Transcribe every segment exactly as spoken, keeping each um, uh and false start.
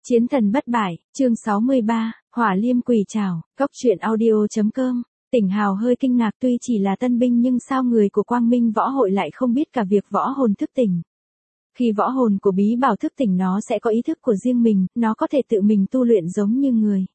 Chiến thần bất bại, chương sáu mươi ba, Hỏa Liêm Quỷ Trảo, Cốc truyện audio.com. Tỉnh Hào hơi kinh ngạc, tuy chỉ là tân binh nhưng sao người của Quang Minh Võ Hội lại không biết cả việc võ hồn thức tỉnh. Khi võ hồn của bí bảo thức tỉnh nó sẽ có ý thức của riêng mình, nó có thể tự mình tu luyện giống như người.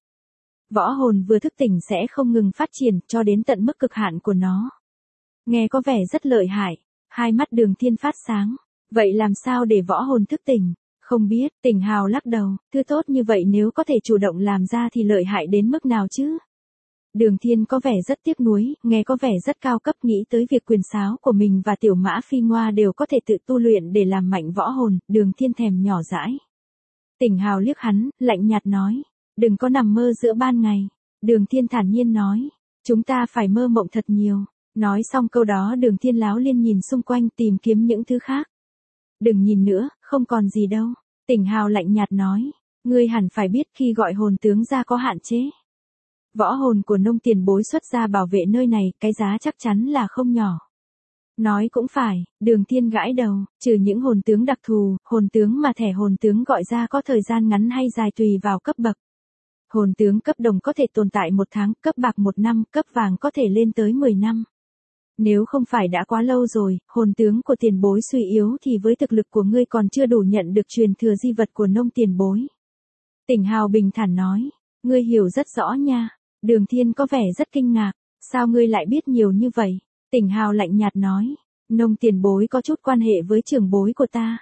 Võ hồn vừa thức tỉnh sẽ không ngừng phát triển cho đến tận mức cực hạn của nó. Nghe có vẻ rất lợi hại, hai mắt Đường Thiên phát sáng. Vậy làm sao để võ hồn thức tỉnh? Không biết, Tỉnh Hào lắc đầu, thứ tốt như vậy nếu có thể chủ động làm ra thì lợi hại đến mức nào chứ? Đường Thiên có vẻ rất tiếc nuối, nghe có vẻ rất cao cấp, nghĩ tới việc quyền sáo của mình và Tiểu Mã Phi Ngoa đều có thể tự tu luyện để làm mạnh võ hồn, Đường Thiên thèm nhỏ dãi. Tỉnh Hào liếc hắn, lạnh nhạt nói, đừng có nằm mơ giữa ban ngày. Đường Thiên thản nhiên nói, chúng ta phải mơ mộng thật nhiều. Nói xong câu đó Đường Thiên láo liên nhìn xung quanh tìm kiếm những thứ khác. Đừng nhìn nữa, không còn gì đâu. Tỉnh Hào lạnh nhạt nói, ngươi hẳn phải biết khi gọi hồn tướng ra có hạn chế. Võ hồn của Nông Tiền Bối xuất ra bảo vệ nơi này, cái giá chắc chắn là không nhỏ. Nói cũng phải, Đường Thiên gãi đầu, trừ những hồn tướng đặc thù, hồn tướng mà thẻ hồn tướng gọi ra có thời gian ngắn hay dài tùy vào cấp bậc. Hồn tướng cấp đồng có thể tồn tại một tháng, cấp bạc một năm, cấp vàng có thể lên tới mười năm. Nếu không phải đã quá lâu rồi, hồn tướng của Tiền Bối suy yếu thì với thực lực của ngươi còn chưa đủ nhận được truyền thừa di vật của Nông Tiền Bối. Tỉnh Hào bình thản nói, ngươi hiểu rất rõ nha. Đường Thiên có vẻ rất kinh ngạc, sao ngươi lại biết nhiều như vậy? Tỉnh Hào lạnh nhạt nói, Nông Tiền Bối có chút quan hệ với trưởng bối của ta.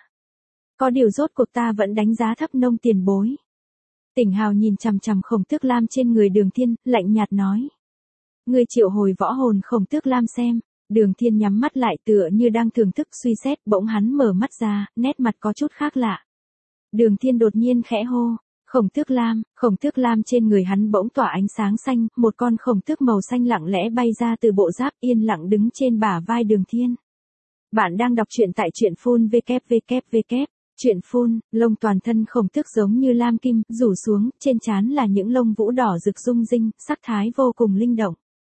Có điều rốt cuộc ta vẫn đánh giá thấp Nông Tiền Bối. Tỉnh Hào nhìn chằm chằm Khổng Tước Lam trên người Đường Thiên, lạnh nhạt nói, ngươi triệu hồi võ hồn Khổng Tước Lam xem. Đường Thiên nhắm mắt lại tựa như đang thưởng thức suy xét, bỗng hắn mở mắt ra, nét mặt có chút khác lạ. Đường Thiên đột nhiên khẽ hô, Khổng Tước Lam, Khổng Tước Lam trên người hắn bỗng tỏa ánh sáng xanh, một con khổng tước màu xanh lặng lẽ bay ra từ bộ giáp, yên lặng đứng trên bả vai Đường Thiên. Bạn đang đọc truyện tại truyện phun vê kép vê kép vê kép. Truyện phun, lông toàn thân khổng tước giống như lam kim, rủ xuống, trên trán là những lông vũ đỏ rực rung rinh, sắc thái vô cùng linh động.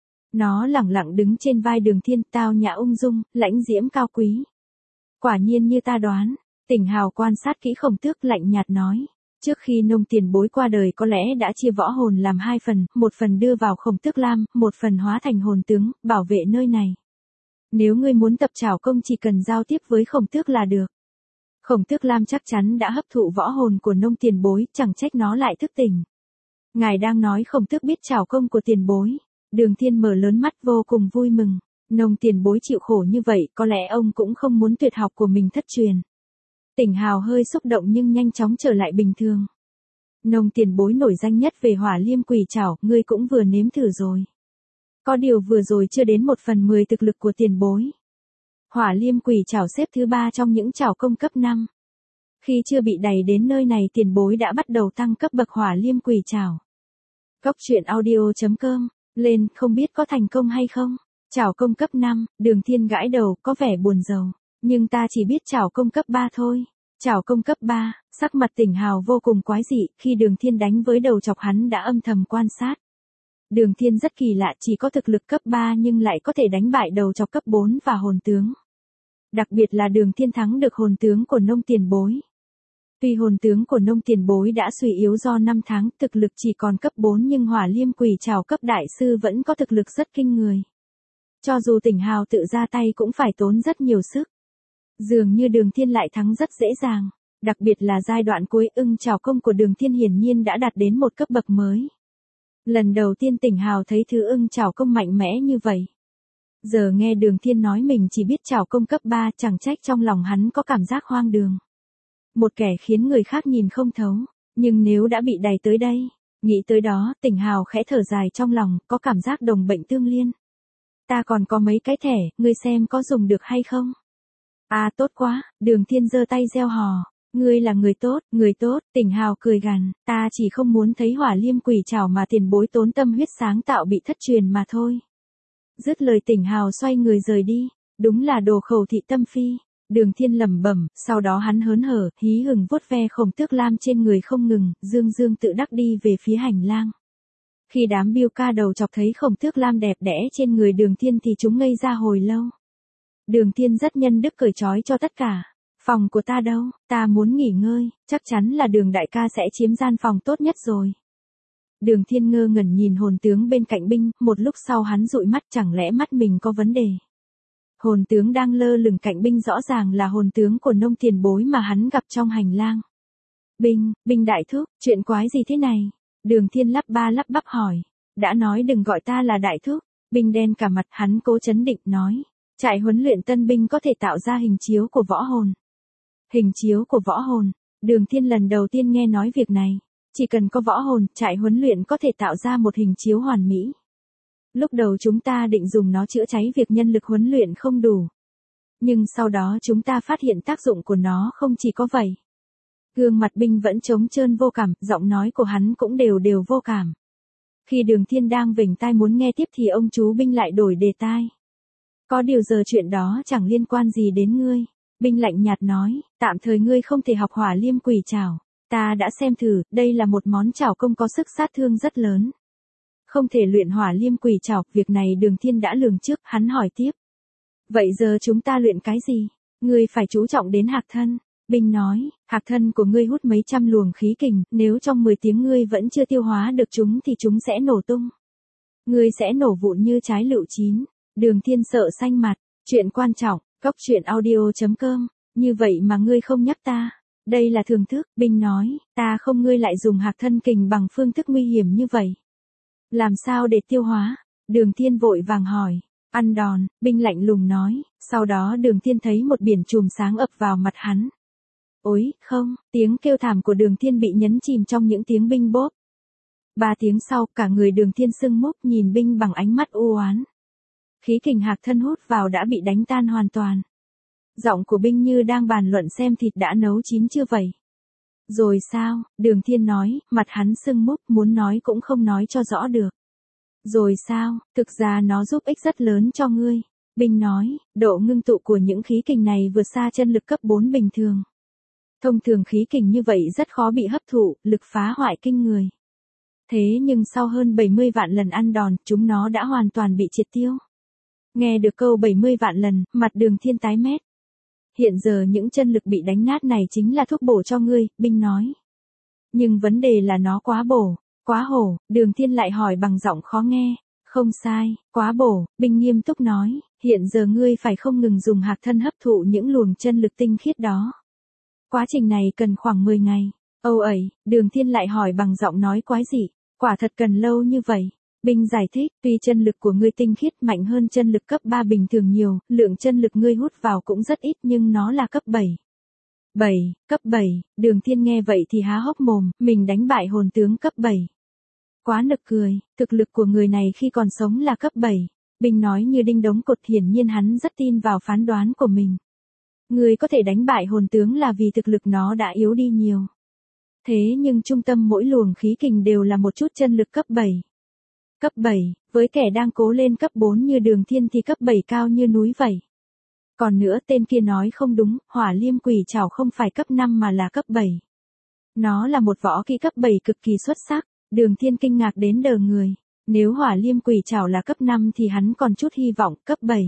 Nó lẳng lặng đứng trên vai Đường Thiên, tao nhã ung dung, lãnh diễm cao quý. Quả nhiên như ta đoán. Tỉnh Hào quan sát kỹ khổng tước, lạnh nhạt nói, trước khi Nông Tiền Bối qua đời có lẽ đã chia võ hồn làm hai phần, một phần đưa vào Khổng Tước Lam, một phần hóa thành hồn tướng, bảo vệ nơi này. Nếu ngươi muốn tập trảo công chỉ cần giao tiếp với Khổng Tước là được. Khổng Tước Lam chắc chắn đã hấp thụ võ hồn của Nông Tiền Bối, chẳng trách nó lại thức tỉnh. Ngài đang nói Khổng Tước biết trảo công của Tiền Bối. Đường Thiên mở lớn mắt vô cùng vui mừng. Nông Tiền Bối chịu khổ như vậy, có lẽ ông cũng không muốn tuyệt học của mình thất truyền. Tỉnh Hào hơi xúc động nhưng nhanh chóng trở lại bình thường. Nông Tiền Bối nổi danh nhất về Hỏa Liêm Quỷ Trảo, ngươi cũng vừa nếm thử rồi. Có điều vừa rồi chưa đến một phần mười thực lực của Tiền Bối. Hỏa Liêm Quỷ Trảo xếp thứ ba trong những trảo công cấp năm. Khi chưa bị đẩy đến nơi này Tiền Bối đã bắt đầu tăng cấp bậc Hỏa Liêm Quỷ Trảo. Cốc truyện audio.com. Lên, không biết có thành công hay không? Trảo công cấp năm, Đường Thiên gãi đầu, có vẻ buồn rầu. Nhưng ta chỉ biết trảo công cấp ba thôi. Trảo công cấp ba, sắc mặt Tỉnh Hào vô cùng quái dị, khi Đường Thiên đánh với đầu chọc hắn đã âm thầm quan sát. Đường Thiên rất kỳ lạ, chỉ có thực lực cấp ba nhưng lại có thể đánh bại đầu chọc cấp bốn và hồn tướng. Đặc biệt là Đường Thiên thắng được hồn tướng của Nông Tiền Bối. Tuy hồn tướng của Nông Tiền Bối đã suy yếu do năm tháng, thực lực chỉ còn cấp bốn nhưng Hỏa Liêm Quỷ Trảo cấp đại sư vẫn có thực lực rất kinh người. Cho dù Tỉnh Hào tự ra tay cũng phải tốn rất nhiều sức. Dường như Đường Thiên lại thắng rất dễ dàng. Đặc biệt là giai đoạn cuối, ưng trảo công của Đường Thiên hiển nhiên đã đạt đến một cấp bậc mới. Lần đầu tiên Tỉnh Hào thấy thứ ưng trảo công mạnh mẽ như vậy. Giờ nghe Đường Thiên nói mình chỉ biết trảo công cấp ba, chẳng trách trong lòng hắn có cảm giác hoang đường. Một kẻ khiến người khác nhìn không thấu, nhưng nếu đã bị đày tới đây, nghĩ tới đó, Tỉnh Hào khẽ thở dài trong lòng, có cảm giác đồng bệnh tương liên. Ta còn có mấy cái thẻ, ngươi xem có dùng được hay không? À tốt quá, Đường Thiên giơ tay reo hò, ngươi là người tốt, người tốt, Tỉnh Hào cười gằn, ta chỉ không muốn thấy Hỏa Liêm Quỷ Trảo mà Tiền Bối tốn tâm huyết sáng tạo bị thất truyền mà thôi. Dứt lời Tỉnh Hào xoay người rời đi, đúng là đồ khẩu thị tâm phi. Đường Thiên lẩm bẩm, sau đó hắn hớn hở, hí hửng vuốt ve Khổng Tước Lam trên người không ngừng, dương dương tự đắc đi về phía hành lang. Khi đám biêu ca đầu chọc thấy Khổng Tước Lam đẹp đẽ trên người Đường Thiên thì chúng ngây ra hồi lâu. Đường Thiên rất nhân đức cởi trói cho tất cả. Phòng của ta đâu, ta muốn nghỉ ngơi, chắc chắn là Đường đại ca sẽ chiếm gian phòng tốt nhất rồi. Đường Thiên ngơ ngẩn nhìn hồn tướng bên cạnh binh, một lúc sau hắn dụi mắt, chẳng lẽ mắt mình có vấn đề. Hồn tướng đang lơ lửng cạnh binh rõ ràng là hồn tướng của Nông tiền bối mà hắn gặp trong hành lang. Binh, binh đại thúc, chuyện quái gì thế này? Đường Thiên lắp ba lắp bắp hỏi. Đã nói đừng gọi ta là đại thúc. Binh đen cả mặt, hắn cố chấn định nói. Trại huấn luyện tân binh có thể tạo ra hình chiếu của võ hồn. Hình chiếu của võ hồn. Đường Thiên lần đầu tiên nghe nói việc này. Chỉ cần có võ hồn, trại huấn luyện có thể tạo ra một hình chiếu hoàn mỹ. Lúc đầu chúng ta định dùng nó chữa cháy việc nhân lực huấn luyện không đủ. Nhưng sau đó chúng ta phát hiện tác dụng của nó không chỉ có vậy. Gương mặt binh vẫn trống trơn vô cảm, giọng nói của hắn cũng đều đều vô cảm. Khi Đường Thiên đang vểnh tai muốn nghe tiếp thì ông chú binh lại đổi đề tai. Có điều giờ chuyện đó chẳng liên quan gì đến ngươi. Binh lạnh nhạt nói, tạm thời ngươi không thể học hỏa liêm quỷ trảo. Ta đã xem thử, đây là một món trảo công có sức sát thương rất lớn. Không thể luyện hỏa liêm quỷ trảo, việc này Đường Thiên đã lường trước, hắn hỏi tiếp. Vậy giờ chúng ta luyện cái gì? Ngươi phải chú trọng đến hạc thân. Binh nói, hạc thân của ngươi hút mấy trăm luồng khí kình, nếu trong mười tiếng ngươi vẫn chưa tiêu hóa được chúng thì chúng sẽ nổ tung. Ngươi sẽ nổ vụn như trái lựu chín. Đường Thiên sợ xanh mặt, chuyện quan trọng, cốc truyện audio chấm com, như vậy mà ngươi không nhắc ta. Đây là thưởng thức, binh nói, ta không ngươi lại dùng hạc thân kình bằng phương thức nguy hiểm như vậy. Làm sao để tiêu hóa? Đường Thiên vội vàng hỏi. Ăn đòn, binh lạnh lùng nói, sau đó Đường Thiên thấy một biển chùm sáng ập vào mặt hắn. Ôi, không, tiếng kêu thảm của Đường Thiên bị nhấn chìm trong những tiếng binh bốp. Ba tiếng sau, cả người Đường Thiên sưng múc nhìn binh bằng ánh mắt u oán. Khí kình hạc thân hút vào đã bị đánh tan hoàn toàn. Giọng của binh như đang bàn luận xem thịt đã nấu chín chưa vậy. Rồi sao, Đường Thiên nói, mặt hắn sưng múc muốn nói cũng không nói cho rõ được. Rồi sao, thực ra nó giúp ích rất lớn cho ngươi. Binh nói, độ ngưng tụ của những khí kình này vượt xa chân lực cấp bốn bình thường. Thông thường khí kình như vậy rất khó bị hấp thụ, lực phá hoại kinh người. Thế nhưng sau hơn bảy mươi vạn lần ăn đòn, chúng nó đã hoàn toàn bị triệt tiêu. Nghe được câu bảy mươi vạn lần, mặt Đường Thiên tái mét. Hiện giờ những chân lực bị đánh nát này chính là thuốc bổ cho ngươi, binh nói. Nhưng vấn đề là nó quá bổ, quá hổ, Đường Thiên lại hỏi bằng giọng khó nghe. Không sai, quá bổ, binh nghiêm túc nói, hiện giờ ngươi phải không ngừng dùng hạc thân hấp thụ những luồng chân lực tinh khiết đó. Quá trình này cần khoảng mười ngày. Âu ẩy, Đường Thiên lại hỏi bằng giọng nói quái dị, quả thật cần lâu như vậy. Binh giải thích, tuy chân lực của ngươi tinh khiết mạnh hơn chân lực cấp ba bình thường nhiều, lượng chân lực ngươi hút vào cũng rất ít nhưng nó là cấp bảy. bảy, cấp bảy, Đường Thiên nghe vậy thì há hốc mồm, mình đánh bại hồn tướng cấp bảy. Quá nực cười, thực lực của người này khi còn sống là cấp bảy. Binh nói như đinh đóng cột, hiển nhiên hắn rất tin vào phán đoán của mình. Người có thể đánh bại hồn tướng là vì thực lực nó đã yếu đi nhiều. Thế nhưng trung tâm mỗi luồng khí kình đều là một chút chân lực cấp bảy. Cấp bảy, với kẻ đang cố lên cấp bốn như Đường Thiên thì cấp bảy cao như núi vậy. Còn nữa tên kia nói không đúng, hỏa liêm quỷ trảo không phải cấp năm mà là cấp bảy. Nó là một võ kỹ cấp bảy cực kỳ xuất sắc, Đường Thiên kinh ngạc đến đờ người. Nếu hỏa liêm quỷ trảo là cấp năm thì hắn còn chút hy vọng, cấp bảy.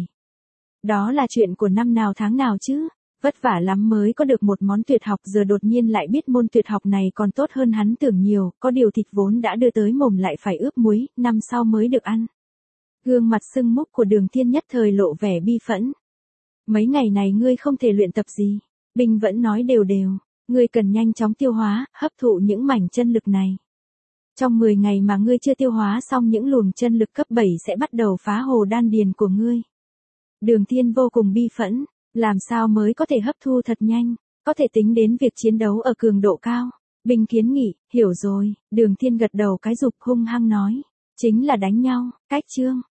Đó là chuyện của năm nào tháng nào chứ, vất vả lắm mới có được một món tuyệt học, giờ đột nhiên lại biết môn tuyệt học này còn tốt hơn hắn tưởng nhiều, có điều thịt vốn đã đưa tới mồm lại phải ướp muối, năm sau mới được ăn. Gương mặt sưng múc của Đường Thiên nhất thời lộ vẻ bi phẫn. Mấy ngày này ngươi không thể luyện tập gì, binh vẫn nói đều đều, ngươi cần nhanh chóng tiêu hóa, hấp thụ những mảnh chân lực này. Trong mười ngày mà ngươi chưa tiêu hóa xong những luồng chân lực cấp bảy sẽ bắt đầu phá hồ đan điền của ngươi. Đường Thiên vô cùng bi phẫn, làm sao mới có thể hấp thu thật nhanh, có thể tính đến việc chiến đấu ở cường độ cao. Binh kiến nghị, hiểu rồi, Đường Thiên gật đầu cái rụp hung hăng nói, chính là đánh nhau, cách chương.